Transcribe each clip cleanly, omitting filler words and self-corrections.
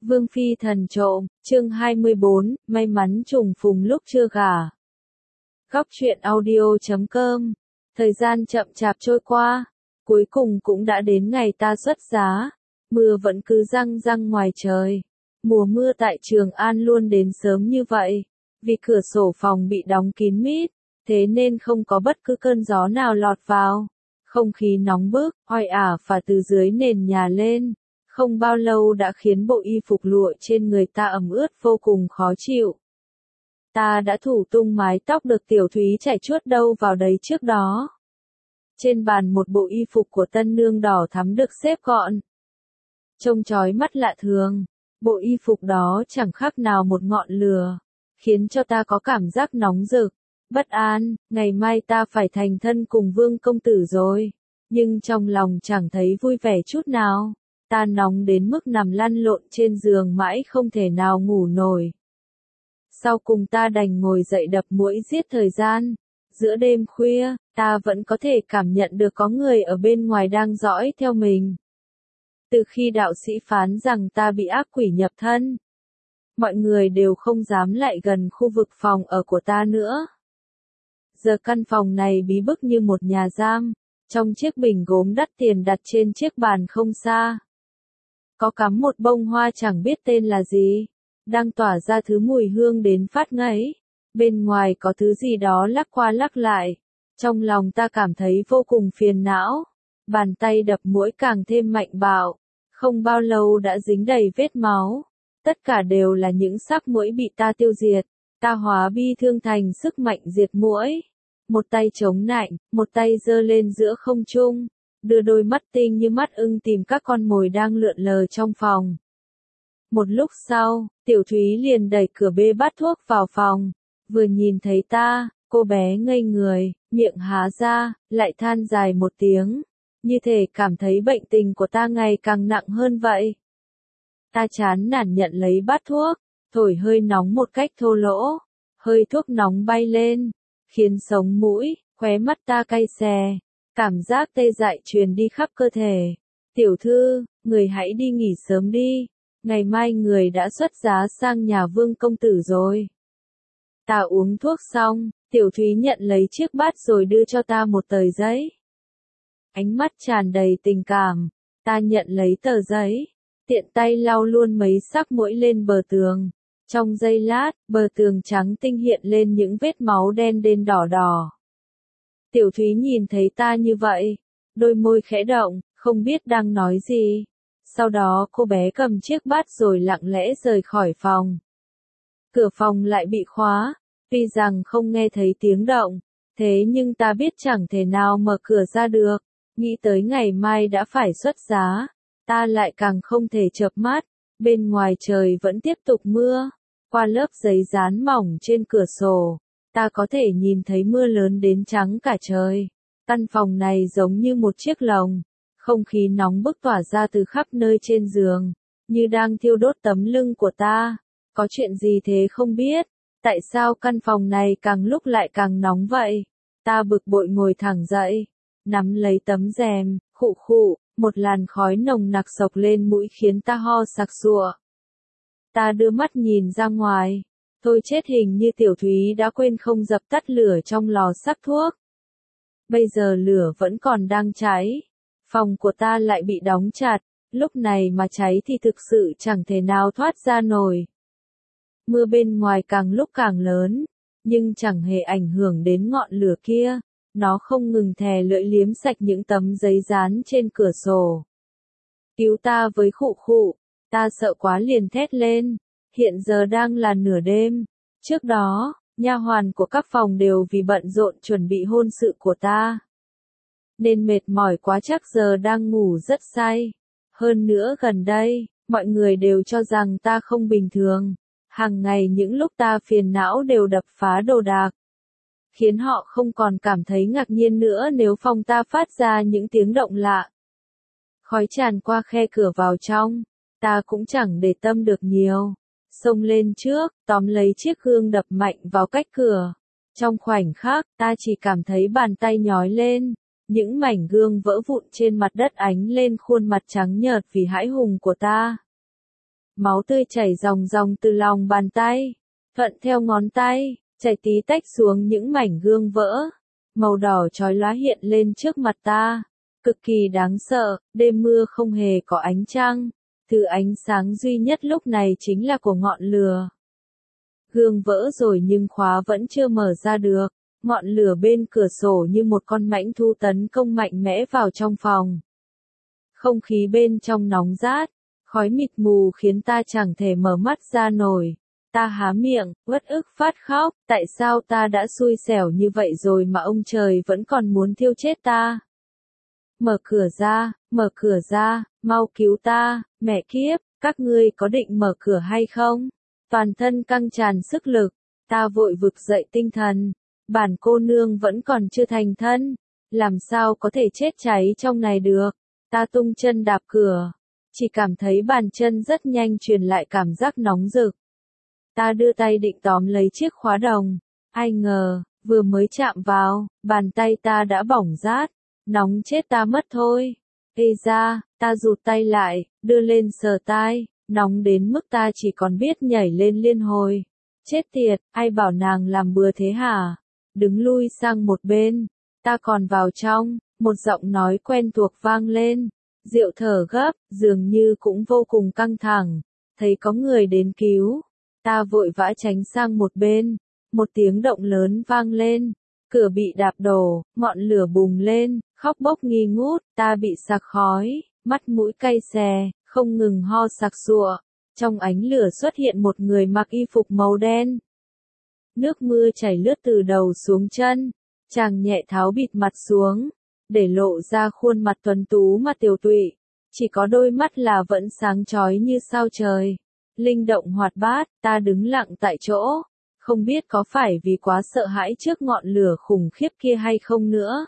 Vương phi thần trộm, chương 24, may mắn trùng phùng lúc chưa gả. Góc truyện audio.com. Thời gian chậm chạp trôi qua, cuối cùng cũng đã đến ngày ta xuất giá. Mưa vẫn cứ răng răng ngoài trời. Mùa mưa tại Trường An luôn đến sớm như vậy, vì cửa sổ phòng bị đóng kín mít, thế nên không có bất cứ cơn gió nào lọt vào. Không khí nóng bức, oi ả phả từ dưới nền nhà lên. Không bao lâu đã khiến bộ y phục lụa trên người ta ẩm ướt vô cùng khó chịu. Ta đã thủ tung mái tóc được Tiểu Thúy chải chuốt đâu vào đấy trước đó. Trên bàn một bộ y phục của tân nương đỏ thắm được xếp gọn. Trông chói mắt lạ thường, bộ y phục đó chẳng khác nào một ngọn lửa, khiến cho ta có cảm giác nóng rực, bất an, ngày mai ta phải thành thân cùng Vương công tử rồi, nhưng trong lòng chẳng thấy vui vẻ chút nào. Ta nóng đến mức nằm lăn lộn trên giường mãi không thể nào ngủ nổi. Sau cùng ta đành ngồi dậy đập muỗi giết thời gian. Giữa đêm khuya, ta vẫn có thể cảm nhận được có người ở bên ngoài đang dõi theo mình. Từ khi đạo sĩ phán rằng ta bị ác quỷ nhập thân, mọi người đều không dám lại gần khu vực phòng ở của ta nữa. Giờ căn phòng này bí bức như một nhà giam, trong chiếc bình gốm đắt tiền đặt trên chiếc bàn không xa. Có cắm một bông hoa chẳng biết tên là gì, đang tỏa ra thứ mùi hương đến phát ngấy. Bên ngoài có thứ gì đó lắc qua lắc lại. Trong lòng ta cảm thấy vô cùng phiền não. Bàn tay đập muỗi càng thêm mạnh bạo. Không bao lâu đã dính đầy vết máu. Tất cả đều là những xác muỗi bị ta tiêu diệt. Ta hóa bi thương thành sức mạnh diệt muỗi. Một tay chống nạnh, một tay giơ lên giữa không trung. Đưa đôi mắt tinh như mắt ưng tìm các con mồi đang lượn lờ trong phòng. Một lúc sau, Tiểu Thúy liền đẩy cửa bê bát thuốc vào phòng. Vừa nhìn thấy ta, cô bé ngây người, miệng há ra, lại than dài một tiếng. Như thể cảm thấy bệnh tình của ta ngày càng nặng hơn vậy. Ta chán nản nhận lấy bát thuốc, thổi hơi nóng một cách thô lỗ. Hơi thuốc nóng bay lên, khiến sống mũi, khóe mắt ta cay xè. Cảm giác tê dại truyền đi khắp cơ thể. Tiểu thư, người hãy đi nghỉ sớm đi. Ngày mai người đã xuất giá sang nhà Vương công tử rồi. Ta uống thuốc xong, Tiểu Thúy nhận lấy chiếc bát rồi đưa cho ta một tờ giấy. Ánh mắt tràn đầy tình cảm, ta nhận lấy tờ giấy, tiện tay lau luôn mấy xác muỗi lên bờ tường. Trong giây lát, bờ tường trắng tinh hiện lên những vết máu đen đen đỏ đỏ. Tiểu Thúy nhìn thấy ta như vậy, đôi môi khẽ động, không biết đang nói gì. Sau đó cô bé cầm chiếc bát rồi lặng lẽ rời khỏi phòng. Cửa phòng lại bị khóa, tuy rằng không nghe thấy tiếng động, thế nhưng ta biết chẳng thể nào mở cửa ra được. Nghĩ tới ngày mai đã phải xuất giá, ta lại càng không thể chợp mắt. Bên ngoài trời vẫn tiếp tục mưa, qua lớp giấy dán mỏng trên cửa sổ. Ta có thể nhìn thấy mưa lớn đến trắng cả trời. Căn phòng này giống như một chiếc lồng. Không khí nóng bức tỏa ra từ khắp nơi trên giường, như đang thiêu đốt tấm lưng của ta. Có chuyện gì thế không biết? Tại sao căn phòng này càng lúc lại càng nóng vậy? Ta bực bội ngồi thẳng dậy, nắm lấy tấm rèm, khụ khụ, một làn khói nồng nặc xộc lên mũi khiến ta ho sặc sụa. Ta đưa mắt nhìn ra ngoài. Thôi chết, hình như Tiểu Thúy đã quên không dập tắt lửa trong lò sắc thuốc. Bây giờ lửa vẫn còn đang cháy. Phòng của ta lại bị đóng chặt, lúc này mà cháy thì thực sự chẳng thể nào thoát ra nổi. Mưa bên ngoài càng lúc càng lớn, nhưng chẳng hề ảnh hưởng đến ngọn lửa kia. Nó không ngừng thè lưỡi liếm sạch những tấm giấy dán trên cửa sổ. Cứu ta với, khụ khụ, ta sợ quá liền thét lên. Hiện giờ đang là nửa đêm. Trước đó, nha hoàn của các phòng đều vì bận rộn chuẩn bị hôn sự của ta, nên mệt mỏi quá, chắc giờ đang ngủ rất say. Hơn nữa gần đây, mọi người đều cho rằng ta không bình thường. Hàng ngày những lúc ta phiền não đều đập phá đồ đạc, khiến họ không còn cảm thấy ngạc nhiên nữa nếu phòng ta phát ra những tiếng động lạ. Khói tràn qua khe cửa vào trong, ta cũng chẳng để tâm được nhiều. Xông lên trước, tóm lấy chiếc gương đập mạnh vào cách cửa. Trong khoảnh khắc, ta chỉ cảm thấy bàn tay nhói lên. Những mảnh gương vỡ vụn trên mặt đất ánh lên khuôn mặt trắng nhợt vì hãi hùng của ta. máu tươi chảy ròng ròng từ lòng bàn tay, thuận theo ngón tay, chảy tí tách xuống những mảnh gương vỡ. Màu đỏ chói lóa hiện lên trước mặt ta, cực kỳ đáng sợ, đêm mưa không hề có ánh trăng, thứ ánh sáng duy nhất lúc này chính là của ngọn lửa. Gương vỡ rồi nhưng khóa vẫn chưa mở ra được, ngọn lửa bên cửa sổ như một con mãnh thú tấn công mạnh mẽ vào trong phòng. Không khí bên trong nóng rát, khói mịt mù khiến ta chẳng thể mở mắt ra nổi. Ta há miệng, uất ức phát khóc, tại sao ta đã xui xẻo như vậy rồi mà ông trời vẫn còn muốn thiêu chết ta. Mở cửa ra, mau cứu ta, mẹ kiếp, các ngươi có định mở cửa hay không? Toàn thân căng tràn sức lực, ta vội vực dậy tinh thần, bản cô nương vẫn còn chưa thành thân, làm sao có thể chết cháy trong này được. Ta tung chân đạp cửa, chỉ cảm thấy bàn chân rất nhanh truyền lại cảm giác nóng rực. Ta đưa tay định tóm lấy chiếc khóa đồng, ai ngờ, vừa mới chạm vào, bàn tay ta đã bỏng rát, nóng chết ta mất thôi. Ê ra, ta rụt tay lại, đưa lên sờ tai, nóng đến mức ta chỉ còn biết nhảy lên liên hồi. Chết tiệt, ai bảo nàng làm bừa thế hả? Đứng lui sang một bên, ta còn vào trong, một giọng nói quen thuộc vang lên. Diệu thở gấp, dường như cũng vô cùng căng thẳng, thấy có người đến cứu. Ta vội vã tránh sang một bên, một tiếng động lớn vang lên, cửa bị đạp đổ, ngọn lửa bùng lên, khóc bốc nghi ngút, ta bị sặc khói, mắt mũi cay xè, không ngừng ho sặc sụa. Trong ánh lửa xuất hiện một người mặc y phục màu đen. Nước mưa chảy lướt từ đầu xuống chân, chàng nhẹ tháo bịt mặt xuống, để lộ ra khuôn mặt tuấn tú mà tiều tụy, chỉ có đôi mắt là vẫn sáng chói như sao trời. Linh động hoạt bát, ta đứng lặng tại chỗ, không biết có phải vì quá sợ hãi trước ngọn lửa khủng khiếp kia hay không nữa.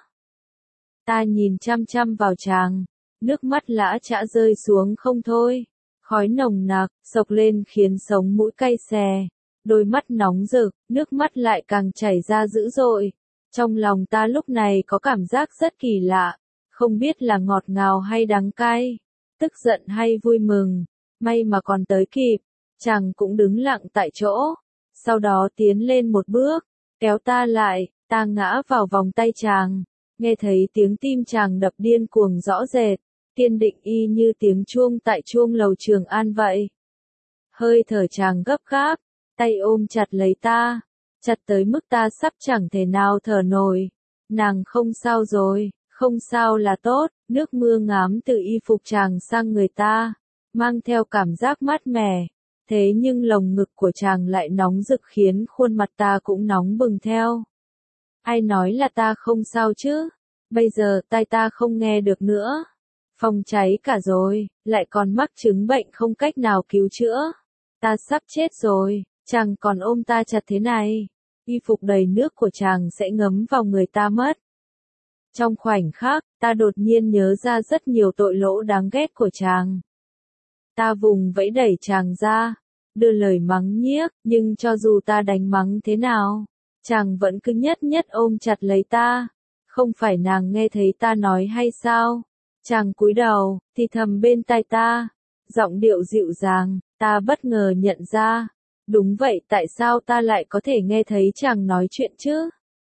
Ta nhìn chăm chăm vào chàng, nước mắt lã chã rơi xuống không thôi, khói nồng nặc, sộc lên khiến sống mũi cay xè, đôi mắt nóng rực, nước mắt lại càng chảy ra dữ dội. Trong lòng ta lúc này có cảm giác rất kỳ lạ, không biết là ngọt ngào hay đắng cay, tức giận hay vui mừng. May mà còn tới kịp, chàng cũng đứng lặng tại chỗ, sau đó tiến lên một bước, kéo ta lại, ta ngã vào vòng tay chàng, nghe thấy tiếng tim chàng đập điên cuồng rõ rệt, kiên định y như tiếng chuông tại chuông lầu Trường An vậy. Hơi thở chàng gấp gáp, tay ôm chặt lấy ta, chặt tới mức ta sắp chẳng thể nào thở nổi. Nàng không sao rồi, không sao là tốt, nước mưa ngám từ y phục chàng sang người ta, mang theo cảm giác mát mẻ, thế nhưng lồng ngực của chàng lại nóng rực khiến khuôn mặt ta cũng nóng bừng theo. Ai nói là ta không sao chứ? Bây giờ tai ta không nghe được nữa. Phòng cháy cả rồi, lại còn mắc chứng bệnh không cách nào cứu chữa. Ta sắp chết rồi, chàng còn ôm ta chặt thế này. Y phục đầy nước của chàng sẽ ngấm vào người ta mất. Trong khoảnh khắc, ta đột nhiên nhớ ra rất nhiều tội lỗi đáng ghét của chàng. Ta vùng vẫy đẩy chàng ra, đưa lời mắng nhiếc, nhưng cho dù ta đánh mắng thế nào, chàng vẫn cứ nhất nhất ôm chặt lấy ta. Không phải nàng nghe thấy ta nói hay sao? Chàng cúi đầu, thì thầm bên tai ta, giọng điệu dịu dàng, ta bất ngờ nhận ra. Đúng vậy, tại sao ta lại có thể nghe thấy chàng nói chuyện chứ?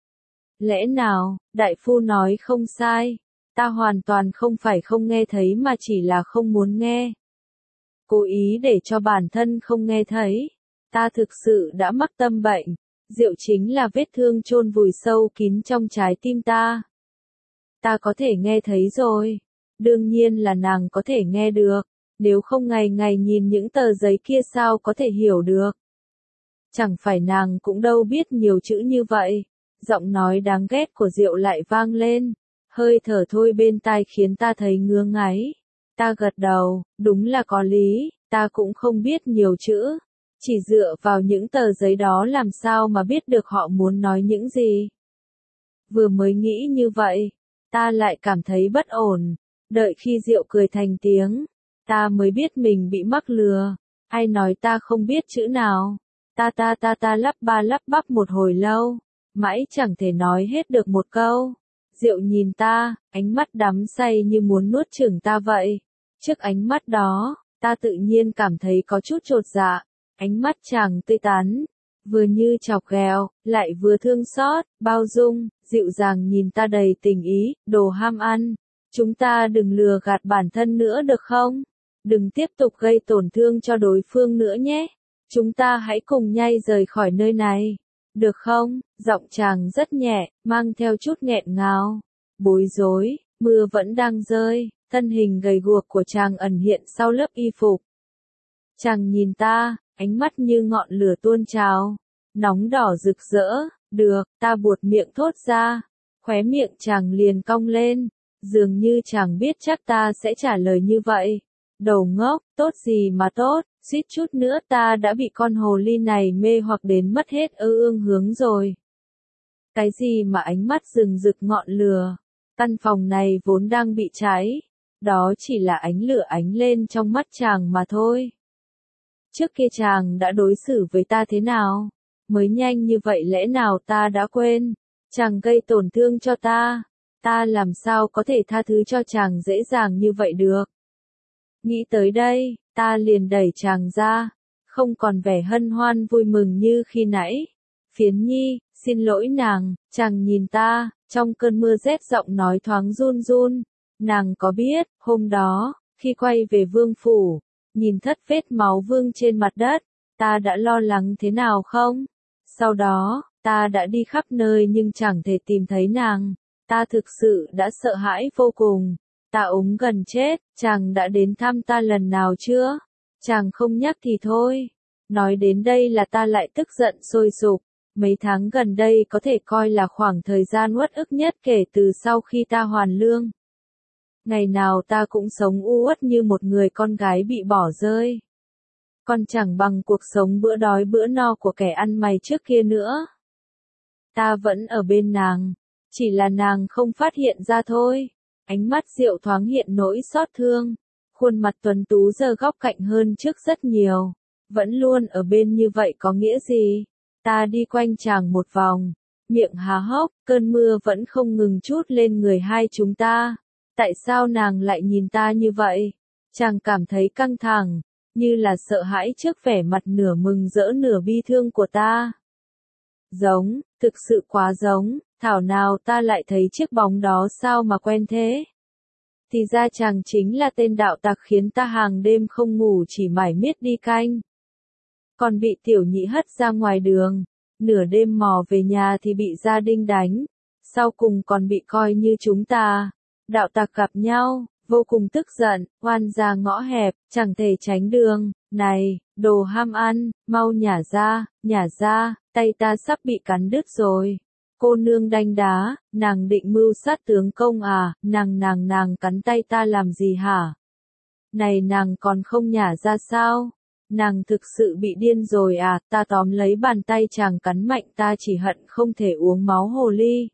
Lẽ nào, đại phu nói không sai, ta hoàn toàn không phải không nghe thấy mà chỉ là không muốn nghe. Cố ý để cho bản thân không nghe thấy. Ta thực sự đã mắc tâm bệnh. Rượu chính là vết thương chôn vùi sâu kín trong trái tim ta. Ta có thể nghe thấy rồi. Đương nhiên là nàng có thể nghe được. Nếu không ngày ngày nhìn những tờ giấy kia sao có thể hiểu được. Chẳng phải nàng cũng đâu biết nhiều chữ như vậy. Giọng nói đáng ghét của Diệu lại vang lên. Hơi thở thôi bên tai khiến ta thấy ngứa ngáy. Ta gật đầu, đúng là có lý, ta cũng không biết nhiều chữ. Chỉ dựa vào những tờ giấy đó làm sao mà biết được họ muốn nói những gì. Vừa mới nghĩ như vậy, ta lại cảm thấy bất ổn. Đợi khi Diệu cười thành tiếng, ta mới biết mình bị mắc lừa. Ai nói ta không biết chữ nào. Ta lắp ba lắp bắp một hồi lâu, mãi chẳng thể nói hết được một câu. Diệu nhìn ta, ánh mắt đắm say như muốn nuốt chửng ta vậy. Trước ánh mắt đó, Ta tự nhiên cảm thấy có chút chột dạ, ánh mắt chàng tươi tắn, vừa như chọc ghẹo, lại vừa thương xót, bao dung, dịu dàng nhìn ta đầy tình ý, đồ ham ăn. Chúng ta đừng lừa gạt bản thân nữa được không? Đừng tiếp tục gây tổn thương cho đối phương nữa nhé. Chúng ta hãy cùng nhau rời khỏi nơi này. Được không? Giọng chàng rất nhẹ, mang theo chút nghẹn ngào. Bối rối, mưa vẫn đang rơi, thân hình gầy guộc của chàng ẩn hiện sau lớp y phục. Chàng nhìn ta, ánh mắt như ngọn lửa tuôn trào, nóng đỏ rực rỡ. Được, ta buột miệng thốt ra. Khóe miệng chàng liền cong lên, dường như chàng biết chắc ta sẽ trả lời như vậy. Đầu ngốc, tốt gì mà tốt, suýt chút nữa ta đã bị con hồ ly này mê hoặc đến mất hết ương hướng rồi. Cái gì mà ánh mắt rừng rực ngọn lửa, căn phòng này vốn đang bị cháy, đó chỉ là ánh lửa ánh lên trong mắt chàng mà thôi. Trước kia chàng đã đối xử với ta thế nào? Mới nhanh như vậy lẽ nào ta đã quên? Chàng gây tổn thương cho ta làm sao có thể tha thứ cho chàng dễ dàng như vậy được? Nghĩ tới đây, ta liền đẩy chàng ra, không còn vẻ hân hoan vui mừng như khi nãy. Phiến Nhi, xin lỗi nàng, chàng nhìn ta, trong cơn mưa rét giọng nói thoáng run run. Nàng có biết, hôm đó, khi quay về vương phủ, nhìn thất vết máu vương trên mặt đất, ta đã lo lắng thế nào không? Sau đó, ta đã đi khắp nơi nhưng chẳng thể tìm thấy nàng. Ta thực sự đã sợ hãi vô cùng. Ta ốm gần chết, chàng đã đến thăm ta lần nào chưa? Chàng không nhắc thì thôi. Nói đến đây là ta lại tức giận sôi sục. Mấy tháng gần đây có thể coi là khoảng thời gian uất ức nhất kể từ sau khi ta hoàn lương. Ngày nào ta cũng sống u uất như một người con gái bị bỏ rơi. Còn chẳng bằng cuộc sống bữa đói bữa no của kẻ ăn mày trước kia nữa. Ta vẫn ở bên nàng, chỉ là nàng không phát hiện ra thôi. Ánh mắt Diệu thoáng hiện nỗi xót thương, khuôn mặt tuấn tú giờ góc cạnh hơn trước rất nhiều. Vẫn luôn ở bên như vậy có nghĩa gì? Ta đi quanh chàng một vòng, miệng há hốc, cơn mưa vẫn không ngừng trút lên người hai chúng ta. Tại sao nàng lại nhìn ta như vậy? Chàng cảm thấy căng thẳng, như là sợ hãi trước vẻ mặt nửa mừng rỡ nửa bi thương của ta. Giống, thực sự quá giống, thảo nào ta lại thấy chiếc bóng đó sao mà quen thế. Thì ra chàng chính là tên đạo tặc khiến ta hàng đêm không ngủ chỉ mải miết đi canh. Còn bị tiểu nhị hất ra ngoài đường, nửa đêm mò về nhà thì bị gia đình đánh, sau cùng còn bị coi như chúng ta. Đạo tặc gặp nhau, vô cùng tức giận, oan ra ngõ hẹp, chẳng thể tránh đường. Này, đồ ham ăn, mau nhả ra, tay ta sắp bị cắn đứt rồi. Cô nương đanh đá, nàng định mưu sát tướng công à, nàng cắn tay ta làm gì hả? Này nàng còn không nhả ra sao? Nàng thực sự bị điên rồi à, ta tóm lấy bàn tay chàng cắn mạnh ta chỉ hận không thể uống máu hồ ly.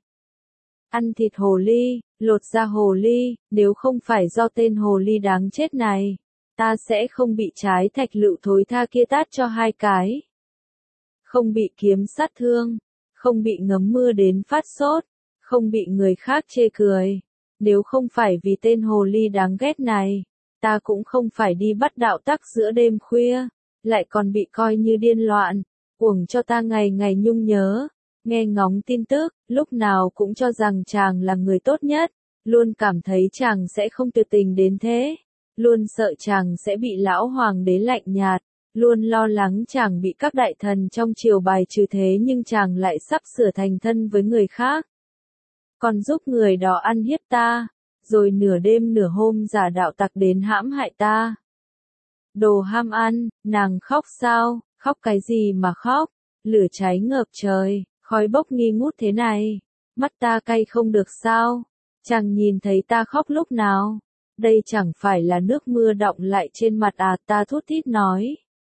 Ăn thịt hồ ly, lột da hồ ly, nếu không phải do tên hồ ly đáng chết này, ta sẽ không bị trái thạch lựu thối tha kia tát cho hai cái. Không bị kiếm sát thương, không bị ngấm mưa đến phát sốt, không bị người khác chê cười. Nếu không phải vì tên hồ ly đáng ghét này, ta cũng không phải đi bắt đạo tặc giữa đêm khuya, lại còn bị coi như điên loạn, uổng cho ta ngày ngày nhung nhớ. Nghe ngóng tin tức, lúc nào cũng cho rằng chàng là người tốt nhất, luôn cảm thấy chàng sẽ không tuyệt tình đến thế, luôn sợ chàng sẽ bị lão hoàng đế lạnh nhạt, luôn lo lắng chàng bị các đại thần trong triều bài trừ thế nhưng chàng lại sắp sửa thành thân với người khác. Còn giúp người đó ăn hiếp ta, rồi nửa đêm nửa hôm giả đạo tặc đến hãm hại ta. Đồ ham ăn, nàng khóc sao, khóc cái gì mà khóc, lửa cháy ngập trời. Khói bốc nghi ngút thế này, mắt ta cay không được sao? Chàng nhìn thấy ta khóc lúc nào? Đây chẳng phải là nước mưa đọng lại trên mặt à, ta thút thít nói.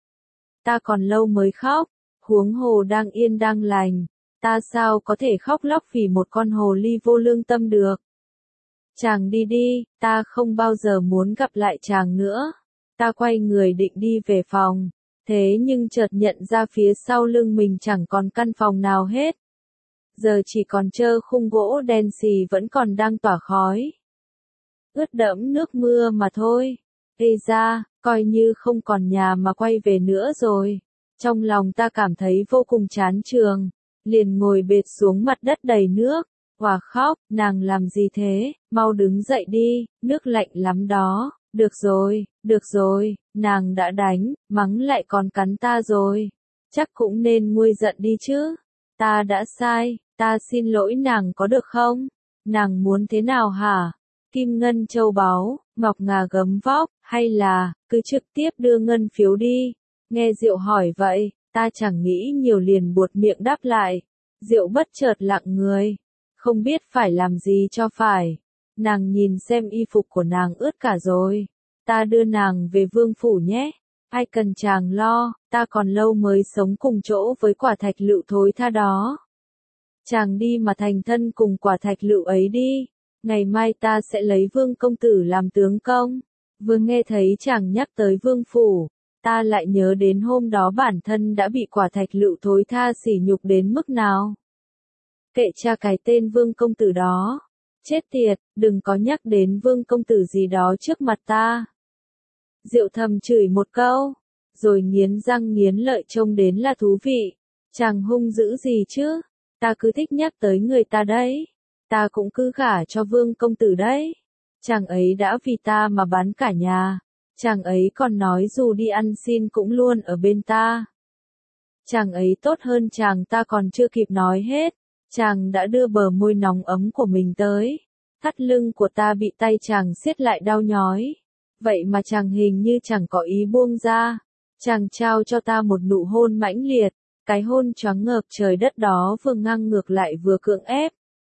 Ta còn lâu mới khóc, huống hồ đang yên đang lành, ta sao có thể khóc lóc vì một con hồ ly vô lương tâm được? Chàng đi đi, ta không bao giờ muốn gặp lại chàng nữa. Ta quay người định đi về phòng. Thế nhưng chợt nhận ra phía sau lưng mình chẳng còn căn phòng nào hết. Giờ chỉ còn trơ khung gỗ đen xì vẫn còn đang tỏa khói. Ướt đẫm nước mưa mà thôi. Ê ra, coi như không còn nhà mà quay về nữa rồi. Trong lòng ta cảm thấy vô cùng chán trường, liền ngồi bệt xuống mặt đất đầy nước, hòa khóc, nàng làm gì thế, mau đứng dậy đi, nước lạnh lắm đó, được rồi, nàng đã đánh, mắng lại còn cắn ta rồi, chắc cũng nên nguôi giận đi chứ, ta đã sai, ta xin lỗi nàng có được không, nàng muốn thế nào hả, kim ngân châu báu, ngọc ngà gấm vóc, hay là, cứ trực tiếp đưa ngân phiếu đi, nghe Diệu hỏi vậy, ta chẳng nghĩ nhiều liền buột miệng đáp lại, Diệu bất chợt lặng người, không biết phải làm gì cho phải, nàng nhìn xem y phục của nàng ướt cả rồi, ta đưa nàng về vương phủ nhé, ai cần chàng lo, ta còn lâu mới sống cùng chỗ với quả thạch lựu thối tha đó. Chàng đi mà thành thân cùng quả thạch lựu ấy đi, ngày mai ta sẽ lấy vương công tử làm tướng công. Vừa nghe thấy chàng nhắc tới vương phủ, ta lại nhớ đến hôm đó bản thân đã bị quả thạch lựu thối tha sỉ nhục đến mức nào. Kệ cha cái tên vương công tử đó. Chết tiệt, đừng có nhắc đến vương công tử gì đó trước mặt ta. Diệu thầm chửi một câu, rồi nghiến răng nghiến lợi trông đến là thú vị. Chàng hung dữ gì chứ, ta cứ thích nhắc tới người ta đấy. Ta cũng cứ gả cho vương công tử đấy. Chàng ấy đã vì ta mà bán cả nhà. Chàng ấy còn nói dù đi ăn xin cũng luôn ở bên ta. Chàng ấy tốt hơn chàng ta còn chưa kịp nói hết. Chàng đã đưa bờ môi nóng ấm của mình tới. Thắt lưng của ta bị tay chàng siết lại đau nhói. Vậy mà chàng hình như chẳng có ý buông ra. Chàng trao cho ta một nụ hôn mãnh liệt. Cái hôn choáng ngợp trời đất đó vừa ngang ngược lại vừa cưỡng ép.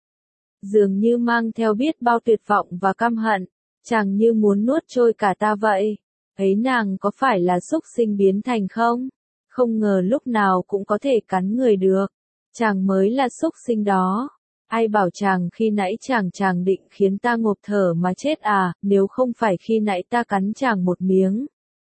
Dường như mang theo biết bao tuyệt vọng và căm hận. Chàng như muốn nuốt trôi cả ta vậy. Ấy nàng có phải là súc sinh biến thành không? Không ngờ lúc nào cũng có thể cắn người được. Chàng mới là súc sinh đó. Ai bảo chàng khi nãy chàng định khiến ta ngộp thở mà chết à, nếu không phải khi nãy ta cắn chàng một miếng.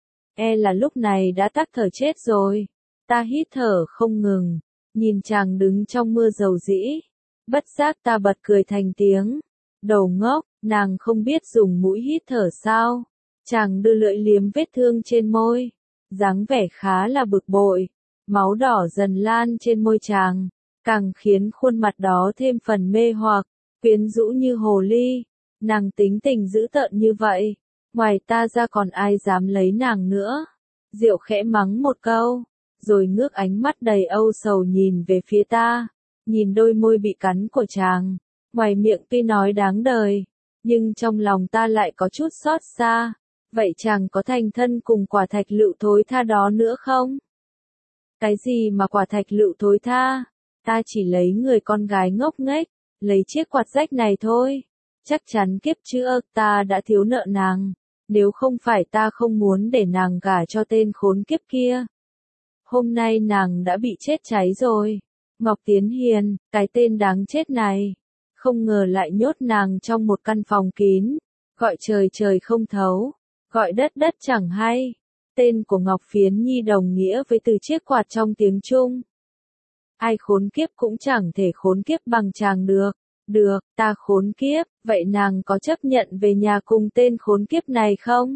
E là lúc này đã tắc thở chết rồi. Ta hít thở không ngừng, nhìn chàng đứng trong mưa dầu dĩ. Bất giác ta bật cười thành tiếng. Đầu ngốc, nàng không biết dùng mũi hít thở sao? Chàng đưa lưỡi liếm vết thương trên môi. Dáng vẻ khá là bực bội. Máu đỏ dần lan trên môi chàng. Càng khiến khuôn mặt đó thêm phần mê hoặc, quyến rũ như hồ ly. Nàng tính tình dữ tợn như vậy. Ngoài ta ra còn ai dám lấy nàng nữa. Diệu khẽ mắng một câu. Rồi ngước ánh mắt đầy âu sầu nhìn về phía ta. Nhìn đôi môi bị cắn của chàng. Ngoài miệng tuy nói đáng đời. Nhưng trong lòng ta lại có chút xót xa. Vậy chàng có thành thân cùng quả thạch lựu thối tha đó nữa không? Cái gì mà quả thạch lựu thối tha? Ta chỉ lấy người con gái ngốc nghếch, lấy chiếc quạt rách này thôi. Chắc chắn kiếp trước ta đã thiếu nợ nàng. Nếu không phải ta không muốn để nàng gả cho tên khốn kiếp kia. Hôm nay nàng đã bị chết cháy rồi. Ngọc Tiến Hiền, cái tên đáng chết này. Không ngờ lại nhốt nàng trong một căn phòng kín. Gọi trời trời không thấu. Gọi đất đất chẳng hay. Tên của Ngọc Phiến Nhi đồng nghĩa với từ chiếc quạt trong tiếng Trung. Ai khốn kiếp cũng chẳng thể khốn kiếp bằng chàng được. Được, ta khốn kiếp, vậy nàng có chấp nhận về nhà cùng tên khốn kiếp này không?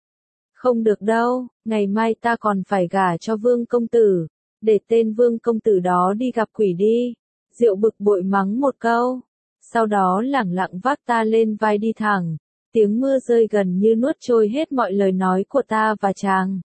Không được đâu, ngày mai ta còn phải gả cho vương công tử. Để tên vương công tử đó đi gặp quỷ đi. Diệu bực bội mắng một câu. Sau đó lẳng lặng vác ta lên vai đi thẳng. Tiếng mưa rơi gần như nuốt trôi hết mọi lời nói của ta và chàng.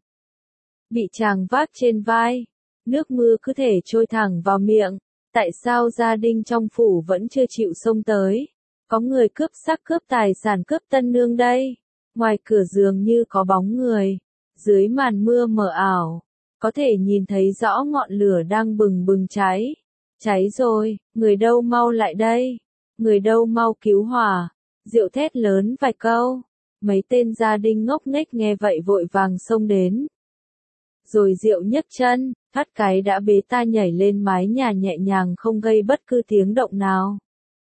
Bị chàng vác trên vai. Nước mưa cứ thể trôi thẳng vào miệng. Tại sao gia đình trong phủ vẫn chưa chịu xông tới? Có người cướp xác cướp tài sản cướp tân nương đây. Ngoài cửa dường như có bóng người. Dưới màn mưa mờ ảo. Có thể nhìn thấy rõ ngọn lửa đang bừng bừng cháy. Cháy rồi, người đâu mau lại đây. Người đâu mau cứu hỏa. Diệu thét lớn vài câu. Mấy tên gia đình ngốc nghếch nghe vậy vội vàng xông đến. Rồi Diệu nhấc chân, thoát cái đã bế ta nhảy lên mái nhà nhẹ nhàng không gây bất cứ tiếng động nào.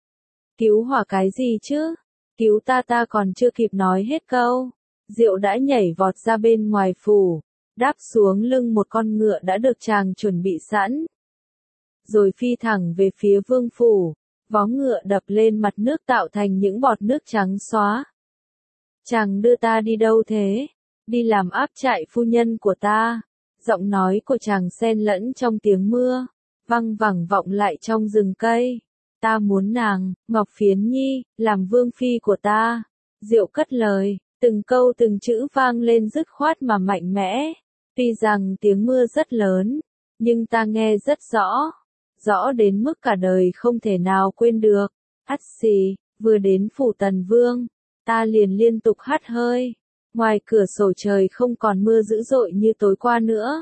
Cứu hỏa cái gì chứ? Cứu ta còn chưa kịp nói hết câu. Diệu đã nhảy vọt ra bên ngoài phủ, đáp xuống lưng một con ngựa đã được chàng chuẩn bị sẵn. Rồi phi thẳng về phía vương phủ, vó ngựa đập lên mặt nước tạo thành những bọt nước trắng xóa. Chàng đưa ta đi đâu thế? đi làm áp trại phu nhân của ta. Giọng nói của chàng xen lẫn trong tiếng mưa, văng vẳng vọng lại trong rừng cây. Ta muốn nàng, Ngọc Phiến Nhi, làm vương phi của ta. Diệu cất lời, từng câu từng chữ vang lên dứt khoát mà mạnh mẽ. Tuy rằng tiếng mưa rất lớn, nhưng ta nghe rất rõ. Rõ đến mức cả đời không thể nào quên được. Ắt xì, vừa đến phủ Tần Vương, ta liền liên tục hắt hơi. Ngoài cửa sổ trời không còn mưa dữ dội như tối qua nữa.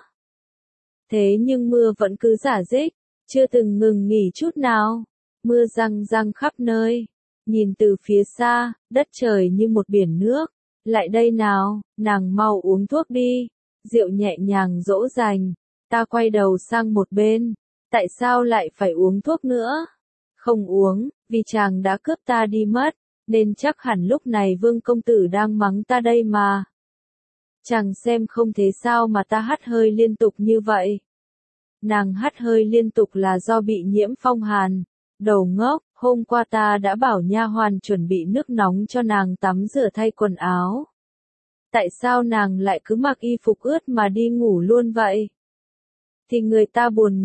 Thế nhưng mưa vẫn cứ rả rích, chưa từng ngừng nghỉ chút nào. Mưa răng răng khắp nơi. Nhìn từ phía xa, đất trời như một biển nước. Lại đây nào, nàng mau uống thuốc đi. Diệu nhẹ nhàng dỗ dành. Ta quay đầu sang một bên. Tại sao lại phải uống thuốc nữa? Không uống, vì chàng đã cướp ta đi mất. Nên chắc hẳn lúc này Vương công tử đang mắng ta đây mà. Chàng xem không thế sao mà ta hắt hơi liên tục như vậy. Nàng hắt hơi liên tục là do bị nhiễm phong hàn. Đầu ngốc, hôm qua ta đã bảo nha hoàn chuẩn bị nước nóng cho nàng tắm rửa thay quần áo. Tại sao nàng lại cứ mặc y phục ướt mà đi ngủ luôn vậy? Thì người ta buồn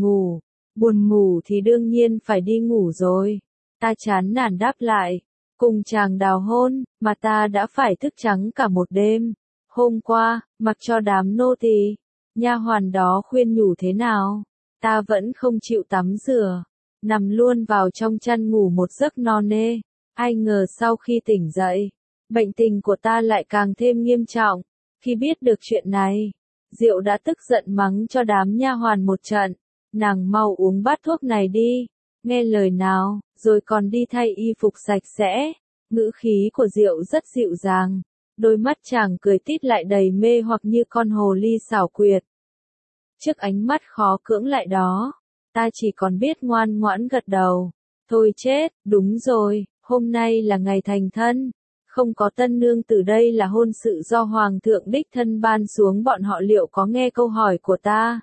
ngủ thì đương nhiên phải đi ngủ rồi. Ta chán nản đáp lại, cùng chàng đào hôn, mà ta đã phải thức trắng cả một đêm. Hôm qua, mặc cho đám nô tỳ, nha hoàn đó khuyên nhủ thế nào, ta vẫn không chịu tắm rửa, nằm luôn vào trong chăn ngủ một giấc no nê. Ai ngờ sau khi tỉnh dậy, bệnh tình của ta lại càng thêm nghiêm trọng. Khi biết được chuyện này, Diệu đã tức giận mắng cho đám nha hoàn một trận. Nàng mau uống bát thuốc này đi, nghe lời nào, rồi còn đi thay y phục sạch sẽ. Ngữ khí của Diệu rất dịu dàng, đôi mắt chàng cười tít lại đầy mê hoặc như con hồ ly xảo quyệt. Trước ánh mắt khó cưỡng lại đó, ta chỉ còn biết ngoan ngoãn gật đầu. Thôi chết, đúng rồi, hôm nay là ngày thành thân, không có tân nương từ đây là hôn sự do Hoàng thượng đích thân ban xuống, bọn họ liệu có nghe câu hỏi của ta?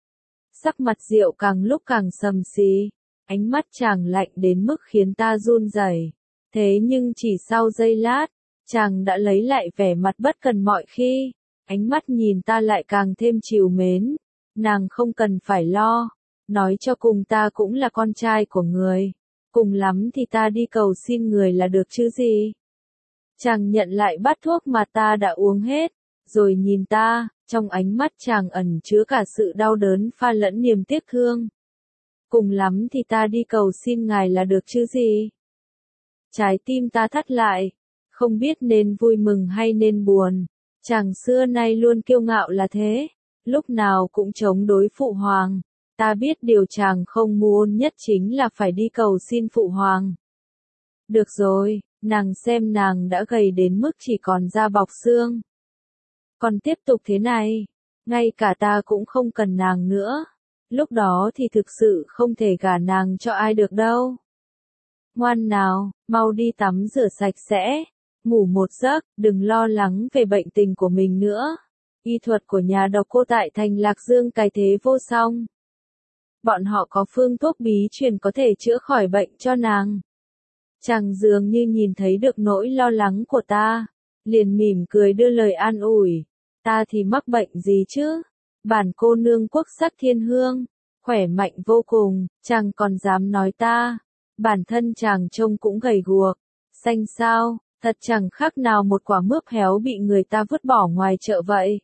Sắc mặt Diệu càng lúc càng sầm xí, ánh mắt chàng lạnh đến mức khiến ta run rẩy. Thế nhưng chỉ sau giây lát, chàng đã lấy lại vẻ mặt bất cần mọi khi, ánh mắt nhìn ta lại càng thêm trìu mến. Nàng không cần phải lo, nói cho cùng ta cũng là con trai của người, cùng lắm thì ta đi cầu xin người là được chứ gì. Chàng nhận lại bát thuốc mà ta đã uống hết, rồi nhìn ta, trong ánh mắt chàng ẩn chứa cả sự đau đớn pha lẫn niềm tiếc thương. Cùng lắm thì ta đi cầu xin ngài là được chứ gì. Trái tim ta thắt lại, không biết nên vui mừng hay nên buồn. Chàng xưa nay luôn kiêu ngạo là thế, lúc nào cũng chống đối phụ hoàng. Ta biết điều chàng không muốn nhất chính là phải đi cầu xin phụ hoàng. Được rồi, nàng xem nàng đã gầy đến mức chỉ còn da bọc xương. Còn tiếp tục thế này, ngay cả ta cũng không cần nàng nữa. Lúc đó thì thực sự không thể gả nàng cho ai được đâu. Ngoan nào, mau đi tắm rửa sạch sẽ, ngủ một giấc, đừng lo lắng về bệnh tình của mình nữa. Y thuật của nhà độc cô tại thành Lạc Dương cái thế vô song. Bọn họ có phương thuốc bí truyền có thể chữa khỏi bệnh cho nàng. Chàng dường như nhìn thấy được nỗi lo lắng của ta, liền mỉm cười đưa lời an ủi. Ta thì mắc bệnh gì chứ? Bản cô nương quốc sắc thiên hương, khỏe mạnh vô cùng, chàng còn dám nói ta. Bản thân chàng trông cũng gầy guộc, xanh xao, thật chẳng khác nào một quả mướp héo bị người ta vứt bỏ ngoài chợ vậy.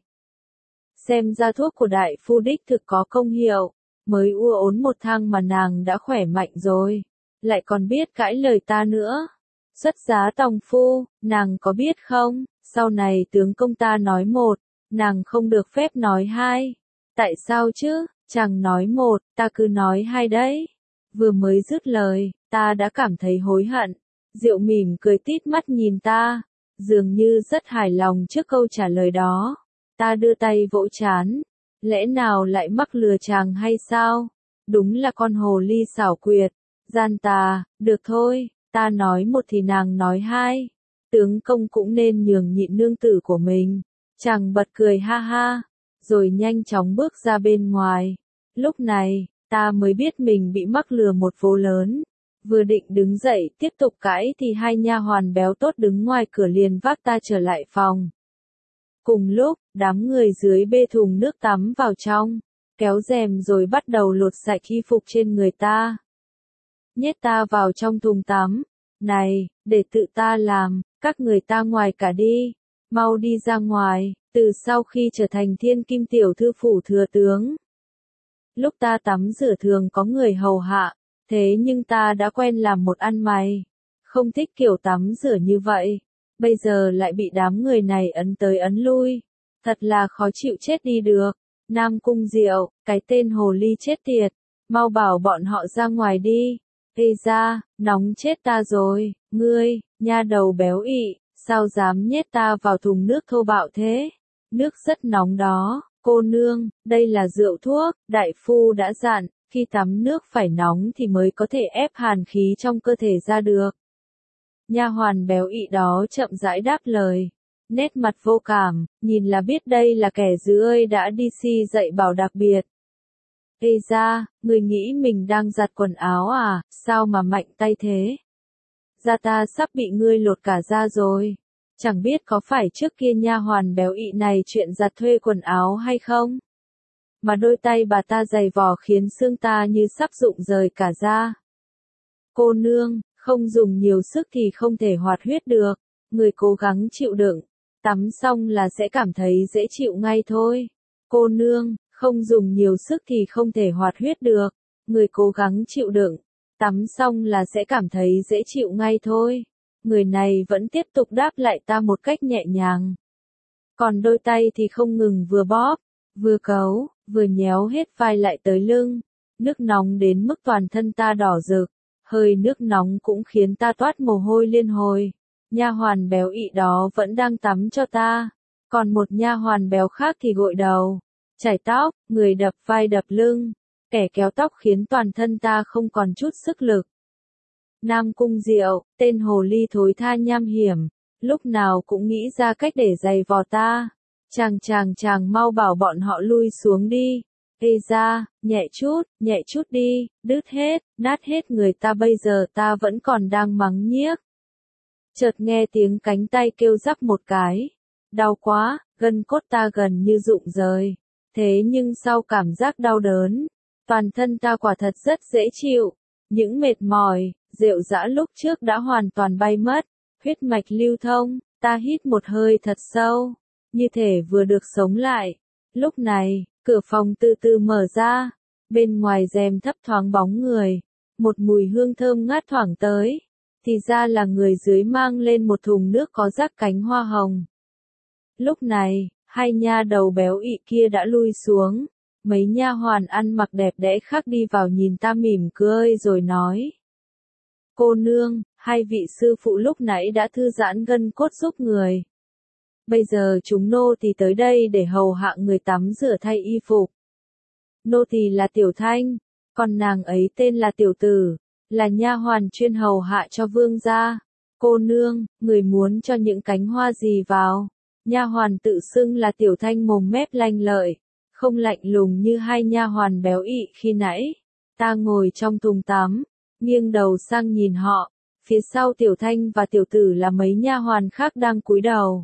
Xem ra thuốc của đại phu đích thực có công hiệu, mới ua ốn một thang mà nàng đã khỏe mạnh rồi, lại còn biết cãi lời ta nữa. Xuất giá tòng phu, nàng có biết không, sau này tướng công ta nói một, nàng không được phép nói hai. Tại sao chứ, chàng nói một, ta cứ nói hai đấy. Vừa mới dứt lời, ta đã cảm thấy hối hận. Diệu mỉm cười tít mắt nhìn ta, dường như rất hài lòng trước câu trả lời đó. Ta đưa tay vỗ trán, lẽ nào lại mắc lừa chàng hay sao? Đúng là con hồ ly xảo quyệt, gian tà, được thôi, ta nói một thì nàng nói hai. Tướng công cũng nên nhường nhịn nương tử của mình. Chàng bật cười ha ha, rồi nhanh chóng bước ra bên ngoài. Lúc này, ta mới biết mình bị mắc lừa một vố lớn. Vừa định đứng dậy tiếp tục cãi thì hai nha hoàn béo tốt đứng ngoài cửa liền vác ta trở lại phòng. Cùng lúc, đám người dưới bê thùng nước tắm vào trong, kéo rèm rồi bắt đầu lột sạch y phục trên người ta. Nhét ta vào trong thùng tắm. Này, để tự ta làm, các người ta ngoài cả đi. Mau đi ra ngoài, từ sau khi trở thành thiên kim tiểu thư phủ thừa tướng. Lúc ta tắm rửa thường có người hầu hạ, thế nhưng ta đã quen làm một ăn mày. Không thích kiểu tắm rửa như vậy. Bây giờ lại bị đám người này ấn tới ấn lui. Thật là khó chịu chết đi được. Nam Cung Diệu, cái tên hồ ly chết tiệt. Mau bảo bọn họ ra ngoài đi. Ê ra, nóng chết ta rồi. Ngươi, nha đầu béo ị, sao dám nhét ta vào thùng nước thô bạo thế? Nước rất nóng đó, cô nương, đây là rượu thuốc, đại phu đã dặn, khi tắm nước phải nóng thì mới có thể ép hàn khí trong cơ thể ra được. Nha hoàn béo ị đó chậm rãi đáp lời, nét mặt vô cảm, nhìn là biết đây là kẻ dưới đã đi si dạy bảo đặc biệt. Ê ra, người nghĩ mình đang giặt quần áo à, sao mà mạnh tay thế? Da ta sắp bị ngươi lột cả da rồi. Chẳng biết có phải trước kia nha hoàn béo ị này chuyện giặt thuê quần áo hay không? Mà đôi tay bà ta dày vò khiến xương ta như sắp rụng rời cả da. Cô nương, không dùng nhiều sức thì không thể hoạt huyết được. Người cố gắng chịu đựng. Tắm xong là sẽ cảm thấy dễ chịu ngay thôi. Cô nương, không dùng nhiều sức thì không thể hoạt huyết được. Người cố gắng chịu đựng. Tắm xong là sẽ cảm thấy dễ chịu ngay thôi. Người này vẫn tiếp tục đáp lại ta một cách nhẹ nhàng. Còn đôi tay thì không ngừng vừa bóp, vừa cấu, vừa nhéo hết vai lại tới lưng. Nước nóng đến mức toàn thân ta đỏ rực. Hơi nước nóng cũng khiến ta toát mồ hôi liên hồi. Nha hoàn béo ị đó vẫn đang tắm cho ta. Còn một nha hoàn béo khác thì gội đầu, chải tóc, người đập vai đập lưng. Kẻ kéo tóc khiến toàn thân ta không còn chút sức lực. Nam Cung Diệu, tên hồ ly thối tha nham hiểm, lúc nào cũng nghĩ ra cách để giày vò ta. Chàng mau bảo bọn họ lui xuống đi. Ê ra, nhẹ chút đi, đứt hết, nát hết người ta bây giờ ta vẫn còn đang mắng nhiếc. Chợt nghe tiếng cánh tay kêu rắc một cái. Đau quá, gân cốt ta gần như rụng rời. Thế nhưng sau cảm giác đau đớn, toàn thân ta quả thật rất dễ chịu. Những mệt mỏi, rệu rã lúc trước đã hoàn toàn bay mất. Huyết mạch lưu thông, ta hít một hơi thật sâu, như thể vừa được sống lại. Lúc này, cửa phòng từ từ mở ra. Bên ngoài rèm thấp thoáng bóng người. Một mùi hương thơm ngát thoảng tới. Thì ra là người dưới mang lên một thùng nước có rắc cánh hoa hồng. Lúc này, hai nha đầu béo ị kia đã lui xuống. Mấy nha hoàn ăn mặc đẹp đẽ khác đi vào nhìn ta mỉm cười rồi nói. Cô nương, hai vị sư phụ lúc nãy đã thư giãn gân cốt giúp người. Bây giờ chúng nô tỳ tới đây để hầu hạ người tắm rửa thay y phục. Nô tỳ là Tiểu Thanh, còn nàng ấy tên là Tiểu Tử, là nha hoàn chuyên hầu hạ cho vương gia. Cô nương, người muốn cho những cánh hoa gì vào? Nha hoàn tự xưng là Tiểu Thanh mồm mép lanh lợi, không lạnh lùng như hai nha hoàn béo ị khi nãy. Ta ngồi trong thùng tắm, nghiêng đầu sang nhìn họ, phía sau Tiểu Thanh và Tiểu Tử là mấy nha hoàn khác đang cúi đầu.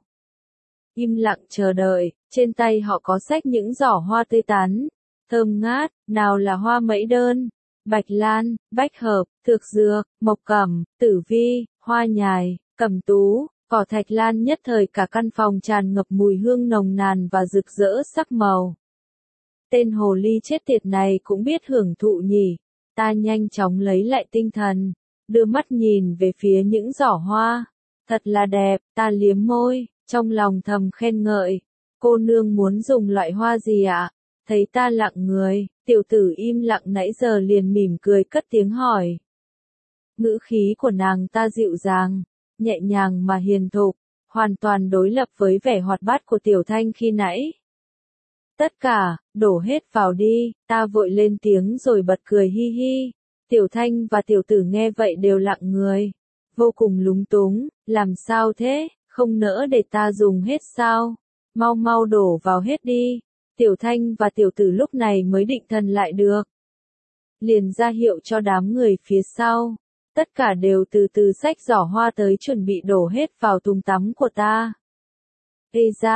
Im lặng chờ đợi, trên tay họ có xách những giỏ hoa tươi tắn, thơm ngát, nào là hoa mẫy đơn, bạch lan, bách hợp, thược dược, mộc cẩm, tử vi, hoa nhài, cẩm tú, cỏ thạch lan, nhất thời cả căn phòng tràn ngập mùi hương nồng nàn và rực rỡ sắc màu. Tên hồ ly chết tiệt này cũng biết hưởng thụ nhỉ. Ta nhanh chóng lấy lại tinh thần, đưa mắt nhìn về phía những giỏ hoa. Thật là đẹp, ta liếm môi, trong lòng thầm khen ngợi. Cô nương muốn dùng loại hoa gì ạ? Thấy ta lặng người, Tiểu Tử im lặng nãy giờ liền mỉm cười cất tiếng hỏi. Ngữ khí của nàng ta dịu dàng, nhẹ nhàng mà hiền thục, hoàn toàn đối lập với vẻ hoạt bát của Tiểu Thanh khi nãy. Tất cả, đổ hết vào đi, ta vội lên tiếng rồi bật cười hi hi. Tiểu Thanh và Tiểu Tử nghe vậy đều lặng người, vô cùng lúng túng, làm sao thế, không nỡ để ta dùng hết sao? Mau mau đổ vào hết đi. Tiểu Thanh và Tiểu Tử lúc này mới định thần lại được. Liền ra hiệu cho đám người phía sau. Tất cả đều từ từ xách giỏ hoa tới chuẩn bị đổ hết vào thùng tắm của ta. Ê ra,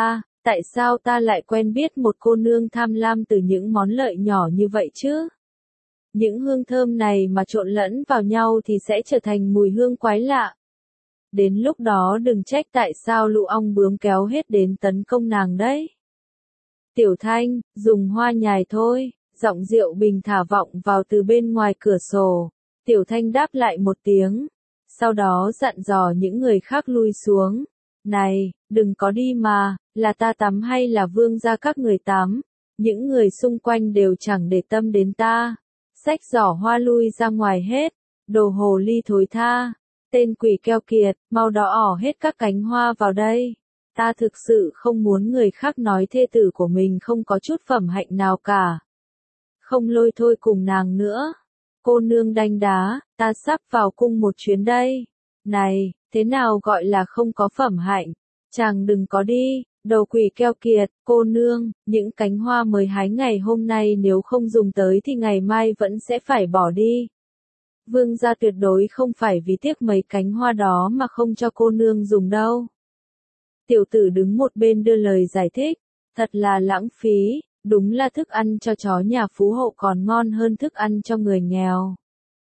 Tại sao ta lại quen biết một cô nương tham lam từ những món lợi nhỏ như vậy chứ? Những hương thơm này mà trộn lẫn vào nhau thì sẽ trở thành mùi hương quái lạ. Đến lúc đó đừng trách tại sao lũ ong bướm kéo hết đến tấn công nàng đấy. Tiểu Thanh, dùng hoa nhài thôi, giọng Diệu Bình thả vọng vào từ bên ngoài cửa sổ. Tiểu Thanh đáp lại một tiếng, sau đó dặn dò những người khác lui xuống. Này, đừng có đi mà, là ta tắm hay là vương gia các người tắm, những người xung quanh đều chẳng để tâm đến ta. Xách giỏ hoa lui ra ngoài hết, đồ hồ ly thối tha, tên quỷ keo kiệt, mau đỏ ỏ hết các cánh hoa vào đây. Ta thực sự không muốn người khác nói thê tử của mình không có chút phẩm hạnh nào cả. Không lôi thôi cùng nàng nữa. Cô nương đanh đá, ta sắp vào cung một chuyến đây. Này, thế nào gọi là không có phẩm hạnh? Chàng đừng có đi, đồ quỷ keo kiệt, cô nương, những cánh hoa mới hái ngày hôm nay nếu không dùng tới thì ngày mai vẫn sẽ phải bỏ đi. Vương gia tuyệt đối không phải vì tiếc mấy cánh hoa đó mà không cho cô nương dùng đâu. Tiểu tử đứng một bên đưa lời giải thích, thật là lãng phí, đúng là thức ăn cho chó nhà phú hộ còn ngon hơn thức ăn cho người nghèo.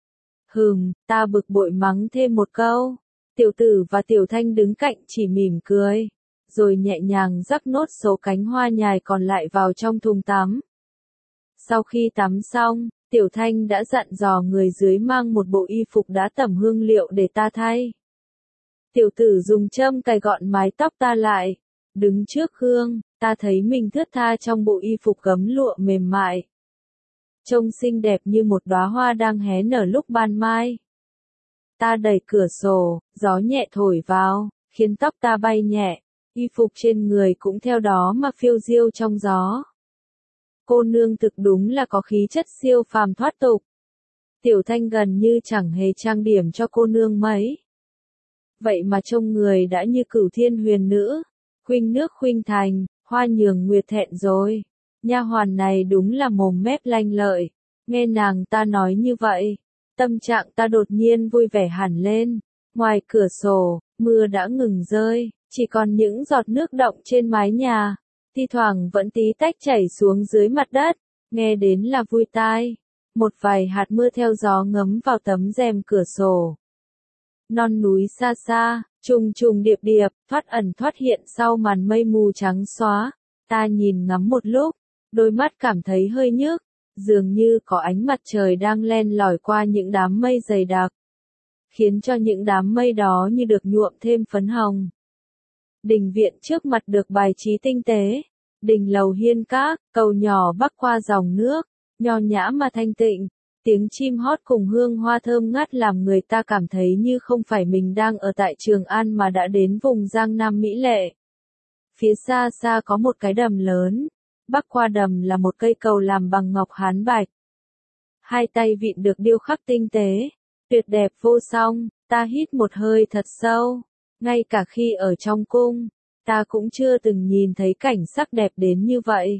Ta bực bội mắng thêm một câu. Tiểu tử và Tiểu Thanh đứng cạnh chỉ mỉm cười, rồi nhẹ nhàng rắc nốt số cánh hoa nhài còn lại vào trong thùng tắm. Sau khi tắm xong, Tiểu Thanh đã dặn dò người dưới mang một bộ y phục đã tẩm hương liệu để ta thay. Tiểu tử dùng châm cài gọn mái tóc ta lại, đứng trước gương, ta thấy mình thướt tha trong bộ y phục gấm lụa mềm mại. Trông xinh đẹp như một đóa hoa đang hé nở lúc ban mai. Ta đẩy cửa sổ, gió nhẹ thổi vào, khiến tóc ta bay nhẹ, y phục trên người cũng theo đó mà phiêu diêu trong gió. Cô nương thực đúng là có khí chất siêu phàm thoát tục. Tiểu Thanh gần như chẳng hề trang điểm cho cô nương mấy. Vậy mà trông người đã như Cửu Thiên Huyền Nữ, khuynh nước khuynh thành, hoa nhường nguyệt thẹn rồi. Nha hoàn này đúng là mồm mép lanh lợi. Nghe nàng ta nói như vậy, tâm trạng ta đột nhiên vui vẻ hẳn lên. Ngoài cửa sổ, mưa đã ngừng rơi, chỉ còn những giọt nước đọng trên mái nhà, thi thoảng vẫn tí tách chảy xuống dưới mặt đất, nghe đến là vui tai. Một vài hạt mưa theo gió ngấm vào tấm rèm cửa sổ. Non núi xa xa, trùng trùng điệp điệp, thoát ẩn thoát hiện sau màn mây mù trắng xóa. Ta nhìn ngắm một lúc, đôi mắt cảm thấy hơi nhức, dường như có ánh mặt trời đang len lỏi qua những đám mây dày đặc, khiến cho những đám mây đó như được nhuộm thêm phấn hồng. Đình viện trước mặt được bài trí tinh tế, đình lầu hiên các, cầu nhỏ bắc qua dòng nước, nho nhã mà thanh tịnh, tiếng chim hót cùng hương hoa thơm ngát làm người ta cảm thấy như không phải mình đang ở tại Trường An mà đã đến vùng Giang Nam mỹ lệ. Phía xa xa có một cái đầm lớn, bắc qua đầm là một cây cầu làm bằng ngọc hán bạch. Hai tay vịn được điêu khắc tinh tế, tuyệt đẹp vô song, ta hít một hơi thật sâu. Ngay cả khi ở trong cung, ta cũng chưa từng nhìn thấy cảnh sắc đẹp đến như vậy.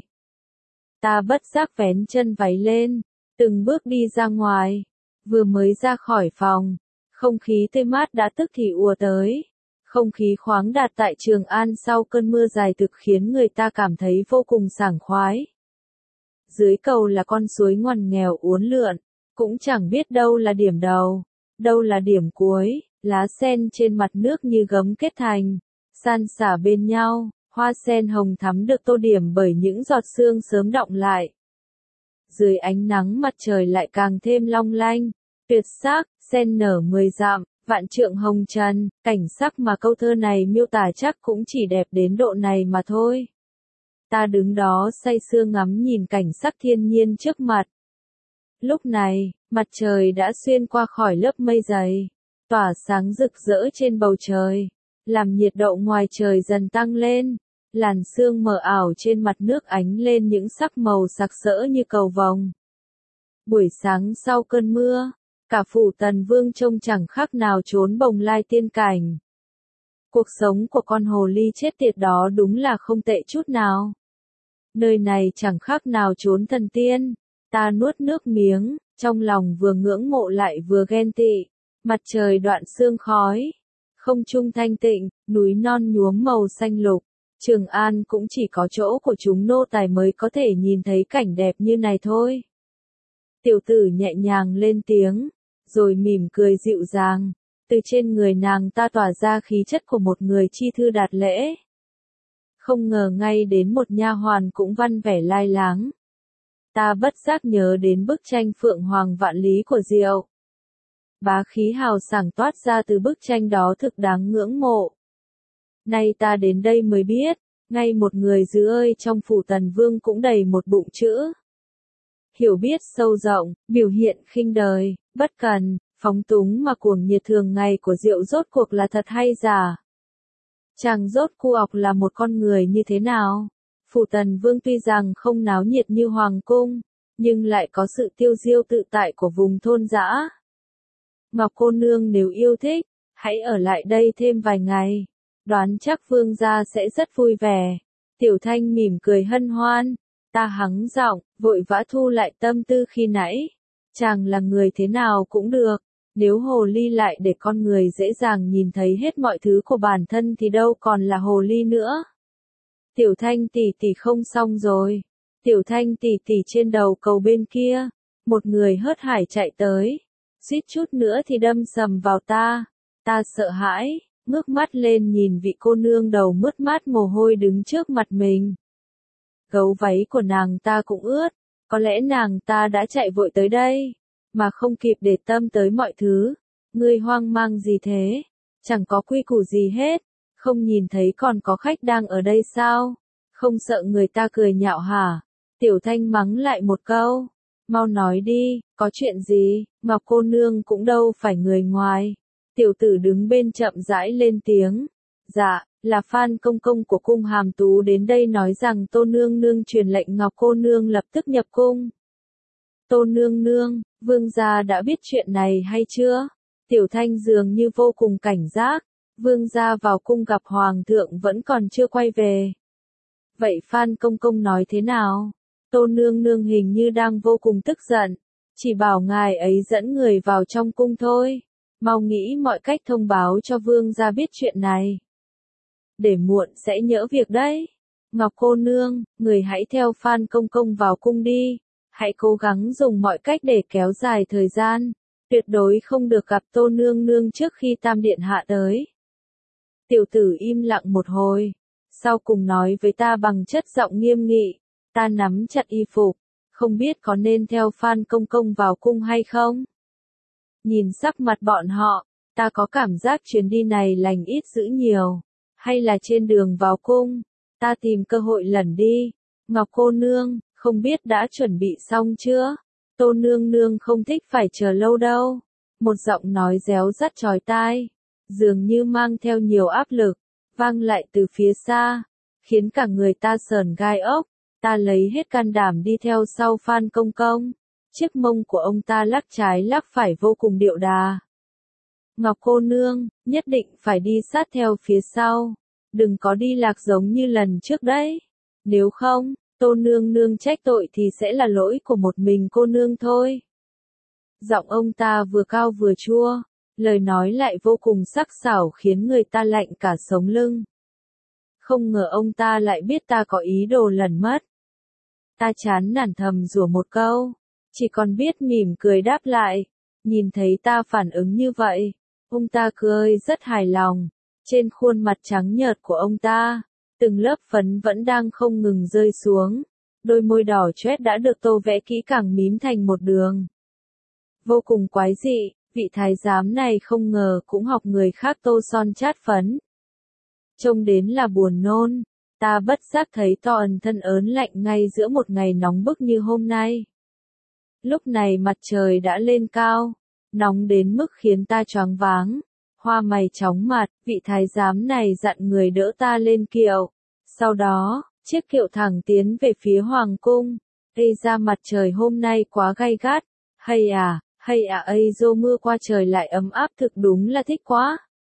Ta bất giác vén chân váy lên, từng bước đi ra ngoài. Vừa mới ra khỏi phòng, không khí tươi mát đã tức thì ùa tới. Không khí khoáng đạt tại Trường An sau cơn mưa dài thực khiến người ta cảm thấy vô cùng sảng khoái. Dưới cầu là con suối ngoằn nghèo uốn lượn, cũng chẳng biết đâu là điểm đầu, đâu là điểm cuối. Lá sen trên mặt nước như gấm kết thành, san xả bên nhau, hoa sen hồng thắm được tô điểm bởi những giọt sương sớm đọng lại. Dưới ánh nắng mặt trời lại càng thêm long lanh, tuyệt sắc, sen nở 10 dặm, vạn trượng hồng trần, cảnh sắc mà câu thơ này miêu tả chắc cũng chỉ đẹp đến độ này mà thôi. Ta đứng đó say sưa ngắm nhìn cảnh sắc thiên nhiên trước mặt. Lúc này, mặt trời đã xuyên qua khỏi lớp mây dày, tỏa sáng rực rỡ trên bầu trời, làm nhiệt độ ngoài trời dần tăng lên. Làn sương mờ ảo trên mặt nước ánh lên những sắc màu sặc sỡ như cầu vồng. Buổi sáng sau cơn mưa, cả phủ Tần Vương trông chẳng khác nào trốn bồng lai tiên cảnh. Cuộc sống của con hồ ly chết tiệt đó đúng là không tệ chút nào. Nơi này chẳng khác nào trốn thần tiên. Ta nuốt nước miếng, trong lòng vừa ngưỡng mộ lại vừa ghen tị. Mặt trời đoạn sương khói, không trung thanh tịnh, núi non nhuốm màu xanh lục, Trường An cũng chỉ có chỗ của chúng nô tài mới có thể nhìn thấy cảnh đẹp như này thôi. Tiểu tử nhẹ nhàng lên tiếng, rồi mỉm cười dịu dàng, từ trên người nàng ta tỏa ra khí chất của một người chi thư đạt lễ. Không ngờ ngay đến một nha hoàn cũng văn vẻ lai láng. Ta bất giác nhớ đến bức tranh Phượng Hoàng Vạn Lý của Diệu. Bá khí hào sảng toát ra từ bức tranh đó thực đáng ngưỡng mộ. Nay ta đến đây mới biết, ngay một người dư ơi trong phủ Tần Vương cũng đầy một bụng chữ. Hiểu biết sâu rộng, biểu hiện khinh đời, bất cần, phóng túng mà cuồng nhiệt thường ngày của Diệu rốt cuộc là thật hay giả? Chàng rốt cuộc là một con người như thế nào? Phủ Tần Vương tuy rằng không náo nhiệt như Hoàng cung, nhưng lại có sự tiêu diêu tự tại của vùng thôn dã. Ngọc cô nương nếu yêu thích, hãy ở lại đây thêm vài ngày. Đoán chắc vương gia sẽ rất vui vẻ. Tiểu Thanh mỉm cười hân hoan. Ta hắng giọng, vội vã thu lại tâm tư khi nãy. Chàng là người thế nào cũng được. Nếu hồ ly lại để con người dễ dàng nhìn thấy hết mọi thứ của bản thân thì đâu còn là hồ ly nữa. Tiểu Thanh tỷ tỷ không xong rồi. Tiểu Thanh tỷ tỷ trên đầu cầu bên kia. Một người hớt hải chạy tới. Suýt chút nữa thì đâm sầm vào ta. Ta sợ hãi, ngước mắt lên nhìn vị cô nương đầu mướt mát mồ hôi đứng trước mặt mình. Gấu váy của nàng ta cũng ướt, có lẽ nàng ta đã chạy vội tới đây, mà không kịp để tâm tới mọi thứ. Ngươi hoang mang gì thế? Chẳng có quy củ gì hết, không nhìn thấy còn có khách đang ở đây sao? Không sợ người ta cười nhạo hả? Tiểu Thanh mắng lại một câu. Mau nói đi, có chuyện gì? Ngọc cô nương cũng đâu phải người ngoài. Tiểu tử đứng bên chậm rãi lên tiếng. Dạ, là Phan công công của cung Hàm Tú đến đây nói rằng Tô nương nương truyền lệnh Ngọc cô nương lập tức nhập cung. Tô nương nương, vương gia đã biết chuyện này hay chưa? Tiểu Thanh dường như vô cùng cảnh giác. Vương gia vào cung gặp hoàng thượng vẫn còn chưa quay về. Vậy Phan công công nói thế nào? Tô nương nương hình như đang vô cùng tức giận. Chỉ bảo ngài ấy dẫn người vào trong cung thôi. Mau nghĩ mọi cách thông báo cho vương gia biết chuyện này. Để muộn sẽ nhỡ việc đấy. Ngọc cô nương, người hãy theo Phan công công vào cung đi. Hãy cố gắng dùng mọi cách để kéo dài thời gian. Tuyệt đối không được gặp Tô nương nương trước khi Tam điện hạ tới. Tiểu tử im lặng một hồi. Sau cùng nói với ta bằng chất giọng nghiêm nghị. Ta nắm chặt y phục. Không biết có nên theo Phan công công vào cung hay không? Nhìn sắc mặt bọn họ, ta có cảm giác chuyến đi này lành ít dữ nhiều. Hay là trên đường vào cung, ta tìm cơ hội lẩn đi. Ngọc cô nương, không biết đã chuẩn bị xong chưa? Tô nương nương không thích phải chờ lâu đâu. Một giọng nói réo rắt chói tai, dường như mang theo nhiều áp lực, vang lại từ phía xa, khiến cả người ta sởn gai ốc. Ta lấy hết can đảm đi theo sau Phan công công. Chiếc mông của ông ta lắc trái lắc phải vô cùng điệu đà. Ngọc cô nương, nhất định phải đi sát theo phía sau. Đừng có đi lạc giống như lần trước đấy. Nếu không, Tô nương nương trách tội thì sẽ là lỗi của một mình cô nương thôi. Giọng ông ta vừa cao vừa chua, lời nói lại vô cùng sắc sảo khiến người ta lạnh cả sống lưng. Không ngờ ông ta lại biết ta có ý đồ lẩn mất. Ta chán nản thầm rủa một câu, chỉ còn biết mỉm cười đáp lại. Nhìn thấy ta phản ứng như vậy, ông ta cười rất hài lòng. Trên khuôn mặt trắng nhợt của ông ta, từng lớp phấn vẫn đang không ngừng rơi xuống. Đôi môi đỏ chót đã được tô vẽ kỹ càng mím thành một đường. Vô cùng quái dị, vị thái giám này không ngờ cũng học người khác tô son chát phấn. Trông đến là buồn nôn. Ta bất giác thấy to ẩn thân ớn lạnh ngay giữa một ngày nóng bức như hôm nay. Lúc này mặt trời đã lên cao, nóng đến mức khiến ta choáng váng. Hoa mày chóng mặt, vị thái giám này dặn người đỡ ta lên kiệu. Sau đó, chiếc kiệu thẳng tiến về phía hoàng cung. Ây ra mặt trời hôm nay quá gay gắt. Hay à ây dô mưa qua trời lại ấm áp thực đúng là thích quá.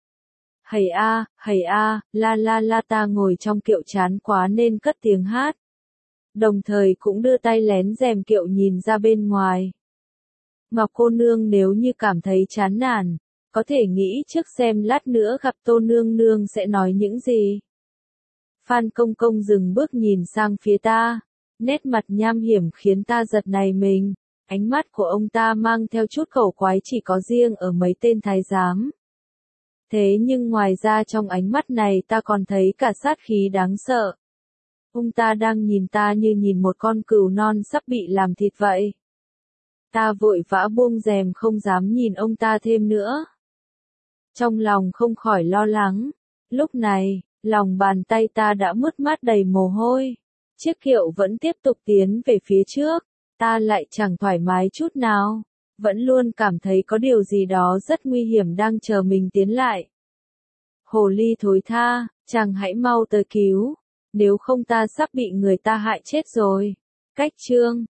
Hầy a, la ta ngồi trong kiệu chán quá nên cất tiếng hát. Đồng thời cũng đưa tay lén rèm kiệu nhìn ra bên ngoài. Ngọc cô nương nếu như cảm thấy chán nản, có thể nghĩ trước xem lát nữa gặp Tô nương nương sẽ nói những gì. Phan Công Công dừng bước nhìn sang phía ta, nét mặt nham hiểm khiến ta giật nảy mình, ánh mắt của ông ta mang theo chút khẩu quái chỉ có riêng ở mấy tên thái giám. Thế nhưng ngoài ra trong ánh mắt này ta còn thấy cả sát khí đáng sợ. Ông ta đang nhìn ta như nhìn một con cừu non sắp bị làm thịt vậy. Ta vội vã buông rèm không dám nhìn ông ta thêm nữa. Trong lòng không khỏi lo lắng. Lúc này, lòng bàn tay ta đã mướt mát đầy mồ hôi. Chiếc kiệu vẫn tiếp tục tiến về phía trước. Ta lại chẳng thoải mái chút nào. Vẫn luôn cảm thấy có điều gì đó rất nguy hiểm đang chờ mình tiến lại. Hồ ly thối tha, chàng hãy mau tới cứu. Nếu không ta sắp bị người ta hại chết rồi. Cách chương